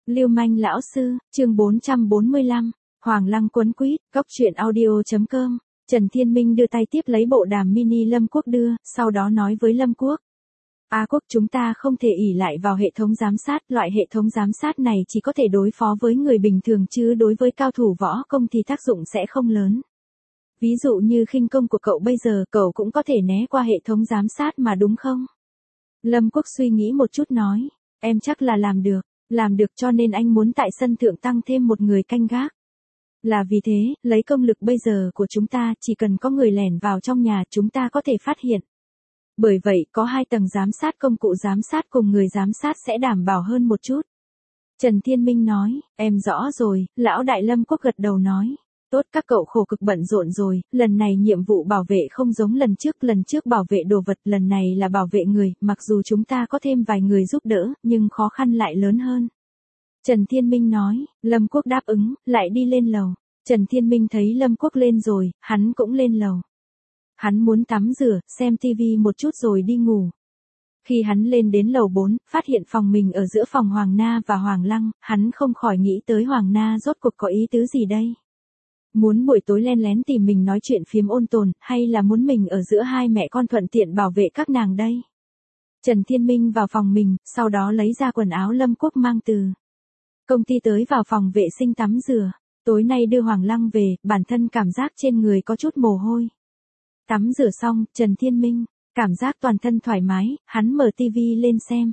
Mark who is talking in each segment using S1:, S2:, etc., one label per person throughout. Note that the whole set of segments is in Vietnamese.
S1: Lưu manh lão sư, chương 445, Hoàng Lăng quấn quýt, góc truyện audio.com. Trần Thiên Minh đưa tay tiếp lấy bộ đàm mini Lâm Quốc đưa, sau đó nói với Lâm Quốc. Quốc chúng ta không thể ỷ lại vào hệ thống giám sát, loại hệ thống giám sát này chỉ có thể đối phó với người bình thường chứ đối với cao thủ võ công thì tác dụng sẽ không lớn. Ví dụ như khinh công của cậu bây giờ, cậu cũng có thể né qua hệ thống giám sát mà đúng không? Lâm Quốc suy nghĩ một chút nói, em chắc là làm được cho nên anh muốn tại sân thượng tăng thêm một người canh gác. Là vì thế, lấy công lực bây giờ của chúng ta, chỉ cần có người lẻn vào trong nhà chúng ta có thể phát hiện. Bởi vậy, có 2 tầng giám sát, công cụ giám sát cùng người giám sát sẽ đảm bảo hơn một chút. Trần Thiên Minh nói, em rõ rồi, lão đại. Lâm Quốc gật đầu nói. Tốt, các cậu khổ cực bận rộn rồi, lần này nhiệm vụ bảo vệ không giống lần trước bảo vệ đồ vật, lần này là bảo vệ người, mặc dù chúng ta có thêm vài người giúp đỡ, nhưng khó khăn lại lớn hơn. Trần Thiên Minh nói, Lâm Quốc đáp ứng, lại đi lên lầu. Trần Thiên Minh thấy Lâm Quốc lên rồi, hắn cũng lên lầu. Hắn muốn tắm rửa, xem tivi một chút rồi đi ngủ. Khi hắn lên đến lầu 4, phát hiện phòng mình ở giữa phòng Hoàng Na và Hoàng Lăng, hắn không khỏi nghĩ tới Hoàng Na rốt cuộc có ý tứ gì đây? Muốn buổi tối len lén tìm mình nói chuyện phiếm ôn tồn, hay là muốn mình ở giữa hai mẹ con thuận tiện bảo vệ các nàng đây? Trần Thiên Minh vào phòng mình, sau đó lấy ra quần áo Lâm Quốc mang từ công ty tới vào phòng vệ sinh tắm rửa. Tối nay đưa Hoàng Lăng về, bản thân cảm giác trên người có chút mồ hôi. Tắm rửa xong, Trần Thiên Minh cảm giác toàn thân thoải mái, hắn mở tivi lên xem.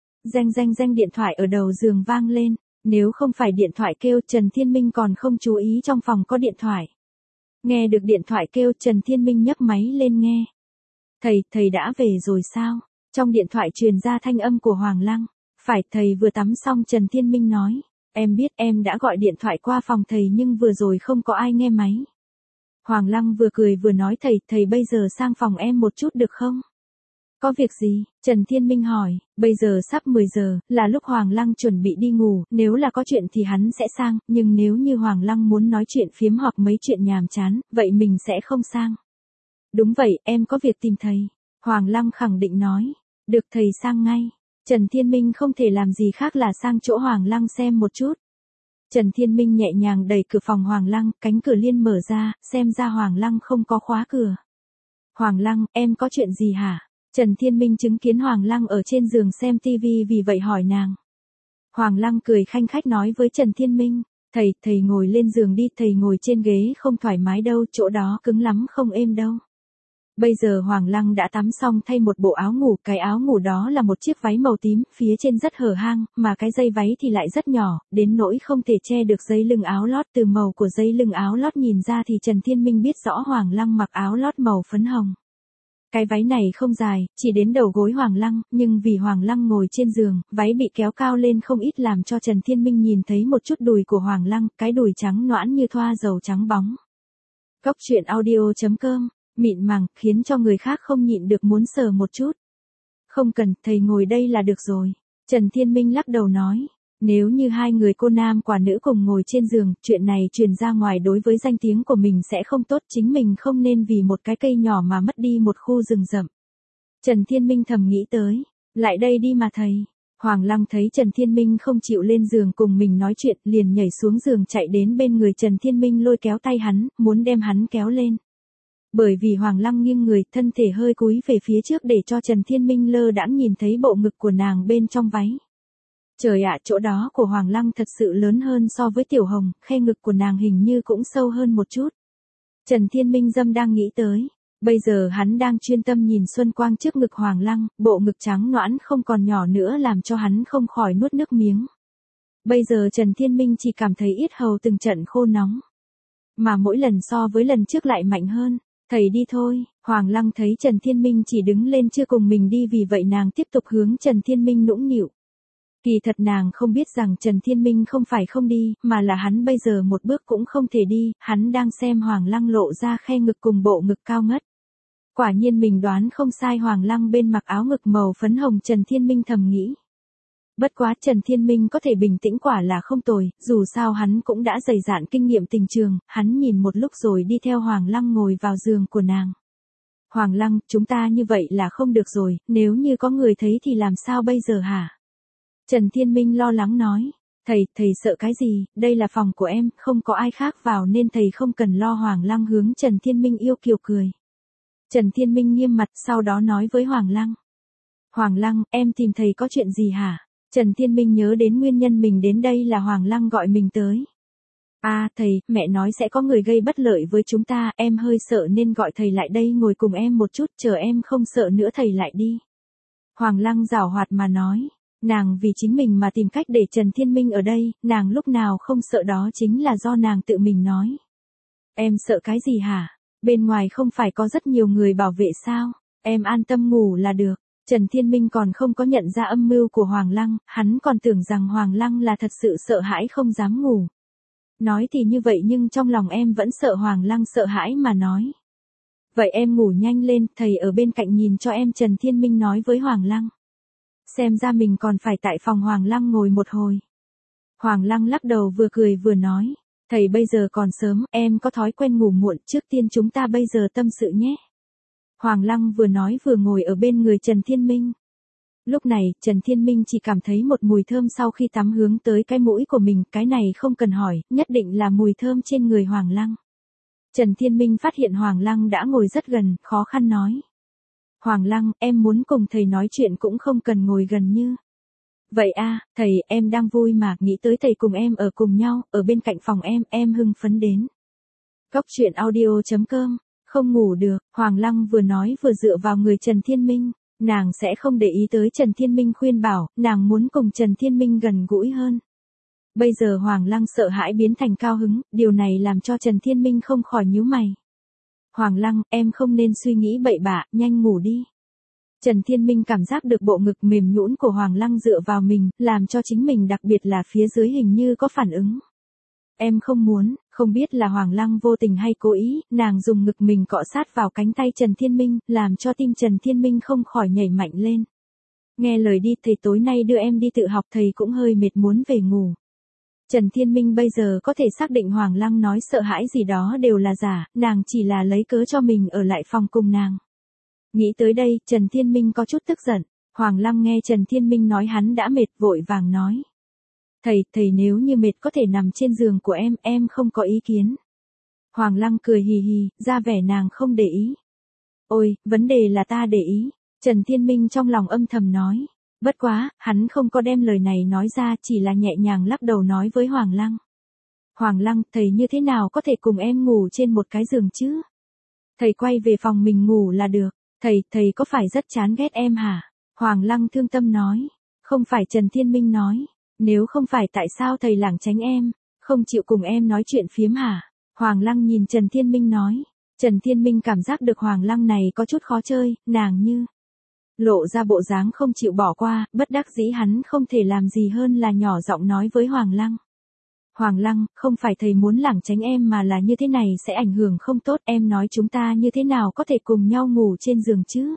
S1: Reng điện thoại ở đầu giường vang lên. Nếu không phải điện thoại kêu, Trần Thiên Minh còn không chú ý trong phòng có điện thoại. Nghe được điện thoại kêu, Trần Thiên Minh nhấc máy lên nghe. Thầy đã về rồi sao? Trong điện thoại truyền ra thanh âm của Hoàng Lăng. Phải, thầy vừa tắm xong. Trần Thiên Minh nói. Em biết, em đã gọi điện thoại qua phòng thầy nhưng vừa rồi không có ai nghe máy. Hoàng Lăng vừa cười vừa nói, thầy bây giờ sang phòng em một chút được không? Có việc gì? Trần Thiên Minh hỏi. Bây giờ sắp 10 giờ, là lúc Hoàng Lăng chuẩn bị đi ngủ, nếu là có chuyện thì hắn sẽ sang, nhưng nếu như Hoàng Lăng muốn nói chuyện phiếm hoặc mấy chuyện nhàm chán, vậy mình sẽ không sang. Đúng vậy, em có việc tìm thầy. Hoàng Lăng khẳng định nói. Được, thầy sang ngay. Trần Thiên Minh không thể làm gì khác là sang chỗ Hoàng Lăng xem một chút. Trần Thiên Minh nhẹ nhàng đẩy cửa phòng Hoàng Lăng, cánh cửa liên mở ra, xem ra Hoàng Lăng không có khóa cửa. Hoàng Lăng, em có chuyện gì hả? Trần Thiên Minh chứng kiến Hoàng Lăng ở trên giường xem tivi vì vậy hỏi nàng. Hoàng Lăng cười khanh khách nói với Trần Thiên Minh, thầy ngồi lên giường đi, thầy ngồi trên ghế không thoải mái đâu, chỗ đó cứng lắm không êm đâu. Bây giờ Hoàng Lăng đã tắm xong thay một bộ áo ngủ, cái áo ngủ đó là một chiếc váy màu tím, phía trên rất hở hang, mà cái dây váy thì lại rất nhỏ, đến nỗi không thể che được dây lưng áo lót. Từ màu của dây lưng áo lót nhìn ra thì Trần Thiên Minh biết rõ Hoàng Lăng mặc áo lót màu phấn hồng. Cái váy này không dài, chỉ đến đầu gối Hoàng Lăng, nhưng vì Hoàng Lăng ngồi trên giường, váy bị kéo cao lên không ít làm cho Trần Thiên Minh nhìn thấy một chút đùi của Hoàng Lăng, cái đùi trắng nõn như thoa dầu trắng bóng. Góc truyện audio.com, mịn màng, khiến cho người khác không nhịn được muốn sờ một chút. Không cần, thầy ngồi đây là được rồi. Trần Thiên Minh lắc đầu nói. Nếu như 2 người cô nam quả nữ cùng ngồi trên giường, chuyện này truyền ra ngoài đối với danh tiếng của mình sẽ không tốt, chính mình không nên vì một cái cây nhỏ mà mất đi một khu rừng rậm. Trần Thiên Minh thầm nghĩ tới, lại đây đi mà thầy. Hoàng Lăng thấy Trần Thiên Minh không chịu lên giường cùng mình nói chuyện, liền nhảy xuống giường chạy đến bên người Trần Thiên Minh lôi kéo tay hắn, muốn đem hắn kéo lên. Bởi vì Hoàng Lăng nghiêng người, thân thể hơi cúi về phía trước để cho Trần Thiên Minh lơ đãng nhìn thấy bộ ngực của nàng bên trong váy. Trời ạ, chỗ đó của Hoàng Lăng thật sự lớn hơn so với Tiểu Hồng, khe ngực của nàng hình như cũng sâu hơn một chút. Trần Thiên Minh đang nghĩ tới. Bây giờ hắn đang chuyên tâm nhìn xuân quang trước ngực Hoàng Lăng, bộ ngực trắng nõn không còn nhỏ nữa làm cho hắn không khỏi nuốt nước miếng. Bây giờ Trần Thiên Minh chỉ cảm thấy yết hầu từng trận khô nóng. Mà mỗi lần so với lần trước lại mạnh hơn. Thầy đi thôi. Hoàng Lăng thấy Trần Thiên Minh chỉ đứng lên chưa cùng mình đi, vì vậy nàng tiếp tục hướng Trần Thiên Minh nũng nịu. Kỳ thật nàng không biết rằng Trần Thiên Minh không phải không đi, mà là hắn bây giờ một bước cũng không thể đi, hắn đang xem Hoàng Lăng lộ ra khe ngực cùng bộ ngực cao ngất. Quả nhiên mình đoán không sai, Hoàng Lăng bên mặc áo ngực màu phấn hồng. Trần Thiên Minh thầm nghĩ. Bất quá Trần Thiên Minh có thể bình tĩnh quả là không tồi, dù sao hắn cũng đã dày dạn kinh nghiệm tình trường, hắn nhìn một lúc rồi đi theo Hoàng Lăng ngồi vào giường của nàng. Hoàng Lăng, chúng ta như vậy là không được rồi, nếu như có người thấy thì làm sao bây giờ hả? Trần Thiên Minh lo lắng nói. Thầy sợ cái gì, đây là phòng của em, không có ai khác vào nên thầy không cần lo. Hoàng Lăng hướng Trần Thiên Minh yêu kiều cười. Trần Thiên Minh nghiêm mặt sau đó nói với Hoàng Lăng. Hoàng Lăng, em tìm thầy có chuyện gì hả? Trần Thiên Minh nhớ đến nguyên nhân mình đến đây là Hoàng Lăng gọi mình tới. Thầy, mẹ nói sẽ có người gây bất lợi với chúng ta, em hơi sợ nên gọi thầy lại đây ngồi cùng em một chút, chờ em không sợ nữa thầy lại đi. Hoàng Lăng giảo hoạt mà nói, nàng vì chính mình mà tìm cách để Trần Thiên Minh ở đây, nàng lúc nào không sợ đó chính là do nàng tự mình nói. Em sợ cái gì hả? Bên ngoài không phải có rất nhiều người bảo vệ sao? Em an tâm ngủ là được. Trần Thiên Minh còn không có nhận ra âm mưu của Hoàng Lăng, hắn còn tưởng rằng Hoàng Lăng là thật sự sợ hãi không dám ngủ. Nói thì như vậy nhưng trong lòng em vẫn sợ. Hoàng Lăng sợ hãi mà nói. Vậy em ngủ nhanh lên, thầy ở bên cạnh nhìn cho em. Trần Thiên Minh nói với Hoàng Lăng. Xem ra mình còn phải tại phòng. Hoàng Lăng ngồi một hồi. Hoàng Lăng lắc đầu vừa cười vừa nói. Thầy bây giờ còn sớm, em có thói quen ngủ muộn, trước tiên chúng ta bây giờ tâm sự nhé. Hoàng Lăng vừa nói vừa ngồi ở bên người Trần Thiên Minh. Lúc này, Trần Thiên Minh chỉ cảm thấy một mùi thơm sau khi tắm hướng tới cái mũi của mình, cái này không cần hỏi, nhất định là mùi thơm trên người Hoàng Lăng. Trần Thiên Minh phát hiện Hoàng Lăng đã ngồi rất gần, khó khăn nói. Hoàng Lăng, em muốn cùng thầy nói chuyện cũng không cần ngồi gần như. Vậy thầy, em đang vui mà, nghĩ tới thầy cùng em ở cùng nhau, ở bên cạnh phòng em hưng phấn đến. Góc truyện audio.com, không ngủ được, Hoàng Lăng vừa nói vừa dựa vào người Trần Thiên Minh, nàng sẽ không để ý tới Trần Thiên Minh khuyên bảo, nàng muốn cùng Trần Thiên Minh gần gũi hơn. Bây giờ Hoàng Lăng sợ hãi biến thành cao hứng, điều này làm cho Trần Thiên Minh không khỏi nhíu mày. Hoàng Lăng, em không nên suy nghĩ bậy bạ, nhanh ngủ đi. Trần Thiên Minh cảm giác được bộ ngực mềm nhũn của Hoàng Lăng dựa vào mình, làm cho chính mình đặc biệt là phía dưới hình như có phản ứng. Em không muốn, không biết là Hoàng Lăng vô tình hay cố ý, nàng dùng ngực mình cọ sát vào cánh tay Trần Thiên Minh, làm cho tim Trần Thiên Minh không khỏi nhảy mạnh lên. Nghe lời đi, thầy tối nay đưa em đi tự học, thầy cũng hơi mệt muốn về ngủ. Trần Thiên Minh bây giờ có thể xác định Hoàng Lăng nói sợ hãi gì đó đều là giả, nàng chỉ là lấy cớ cho mình ở lại phòng cùng nàng. Nghĩ tới đây, Trần Thiên Minh có chút tức giận. Hoàng Lăng nghe Trần Thiên Minh nói hắn đã mệt vội vàng nói. Thầy nếu như mệt có thể nằm trên giường của em không có ý kiến. Hoàng Lăng cười hì hì, ra vẻ nàng không để ý. Ôi, vấn đề là ta để ý. Trần Thiên Minh trong lòng âm thầm nói. Bất quá, hắn không có đem lời này nói ra, chỉ là nhẹ nhàng lắc đầu nói với Hoàng Lăng. Hoàng Lăng, thầy như thế nào có thể cùng em ngủ trên một cái giường chứ? Thầy quay về phòng mình ngủ là được. Thầy có phải rất chán ghét em hả? Hoàng Lăng thương tâm nói. Không phải. Trần Thiên Minh nói. Nếu không phải tại sao thầy lảng tránh em, không chịu cùng em nói chuyện phiếm hả? Hoàng Lăng nhìn Trần Thiên Minh nói. Trần Thiên Minh cảm giác được Hoàng Lăng này có chút khó chơi, nàng như lộ ra bộ dáng không chịu bỏ qua, bất đắc dĩ hắn không thể làm gì hơn là nhỏ giọng nói với Hoàng Lăng. Hoàng Lăng, không phải thầy muốn lảng tránh em mà là như thế này sẽ ảnh hưởng không tốt, em nói chúng ta như thế nào có thể cùng nhau ngủ trên giường chứ?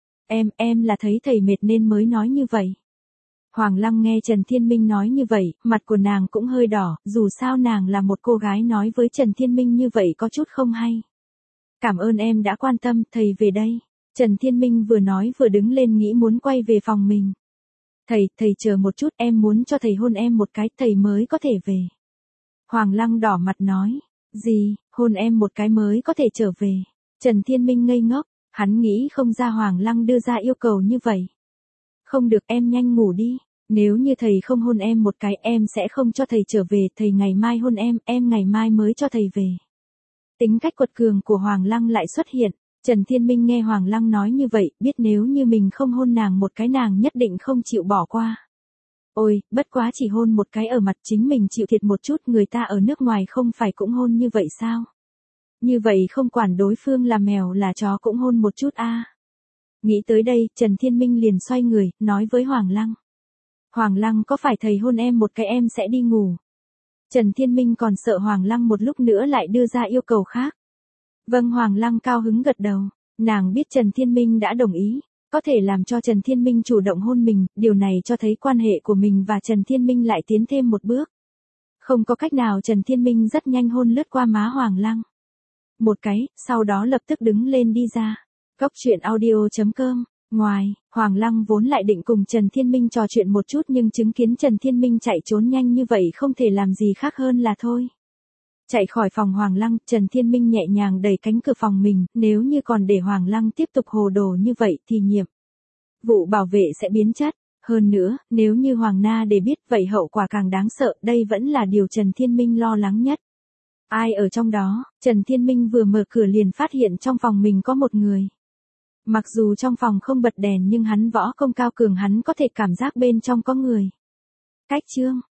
S1: Em là thấy thầy mệt nên mới nói như vậy. Hoàng Lăng nghe Trần Thiên Minh nói như vậy, mặt của nàng cũng hơi đỏ, dù sao nàng là một cô gái nói với Trần Thiên Minh như vậy có chút không hay. Cảm ơn em đã quan tâm, thầy về đây. Trần Thiên Minh vừa nói vừa đứng lên nghĩ muốn quay về phòng mình. Thầy chờ một chút, em muốn cho thầy hôn em một cái, thầy mới có thể về. Hoàng Lăng đỏ mặt nói, gì, hôn em một cái mới có thể trở về. Trần Thiên Minh ngây ngốc, hắn nghĩ không ra Hoàng Lăng đưa ra yêu cầu như vậy. Không được, em nhanh ngủ đi, nếu như thầy không hôn em một cái em sẽ không cho thầy trở về, thầy ngày mai hôn em ngày mai mới cho thầy về. Tính cách quật cường của Hoàng Lăng lại xuất hiện. Trần Thiên Minh nghe Hoàng Lăng nói như vậy, biết nếu như mình không hôn nàng một cái nàng nhất định không chịu bỏ qua. Ôi, bất quá chỉ hôn một cái ở mặt chính mình chịu thiệt một chút, người ta ở nước ngoài không phải cũng hôn như vậy sao? Như vậy không quản đối phương là mèo là chó cũng hôn một chút Nghĩ tới đây, Trần Thiên Minh liền xoay người, nói với Hoàng Lăng. Hoàng Lăng, có phải thầy hôn em một cái em sẽ đi ngủ? Trần Thiên Minh còn sợ Hoàng Lăng một lúc nữa lại đưa ra yêu cầu khác. Vâng, Hoàng Lăng cao hứng gật đầu, nàng biết Trần Thiên Minh đã đồng ý, có thể làm cho Trần Thiên Minh chủ động hôn mình, điều này cho thấy quan hệ của mình và Trần Thiên Minh lại tiến thêm một bước. Không có cách nào Trần Thiên Minh rất nhanh hôn lướt qua má Hoàng Lăng. Một cái, sau đó lập tức đứng lên đi ra. Góc truyện audio.com Ngoài, Hoàng Lăng vốn lại định cùng Trần Thiên Minh trò chuyện một chút nhưng chứng kiến Trần Thiên Minh chạy trốn nhanh như vậy không thể làm gì khác hơn là thôi. Chạy khỏi phòng Hoàng Lăng, Trần Thiên Minh nhẹ nhàng đẩy cánh cửa phòng mình, nếu như còn để Hoàng Lăng tiếp tục hồ đồ như vậy thì nhiệm vụ bảo vệ sẽ biến chất. Hơn nữa, nếu như Hoàng Na để biết vậy hậu quả càng đáng sợ, đây vẫn là điều Trần Thiên Minh lo lắng nhất. Ai ở trong đó, Trần Thiên Minh vừa mở cửa liền phát hiện trong phòng mình có một người. Mặc dù trong phòng không bật đèn nhưng hắn võ công cao cường hắn có thể cảm giác bên trong có người. Cách chương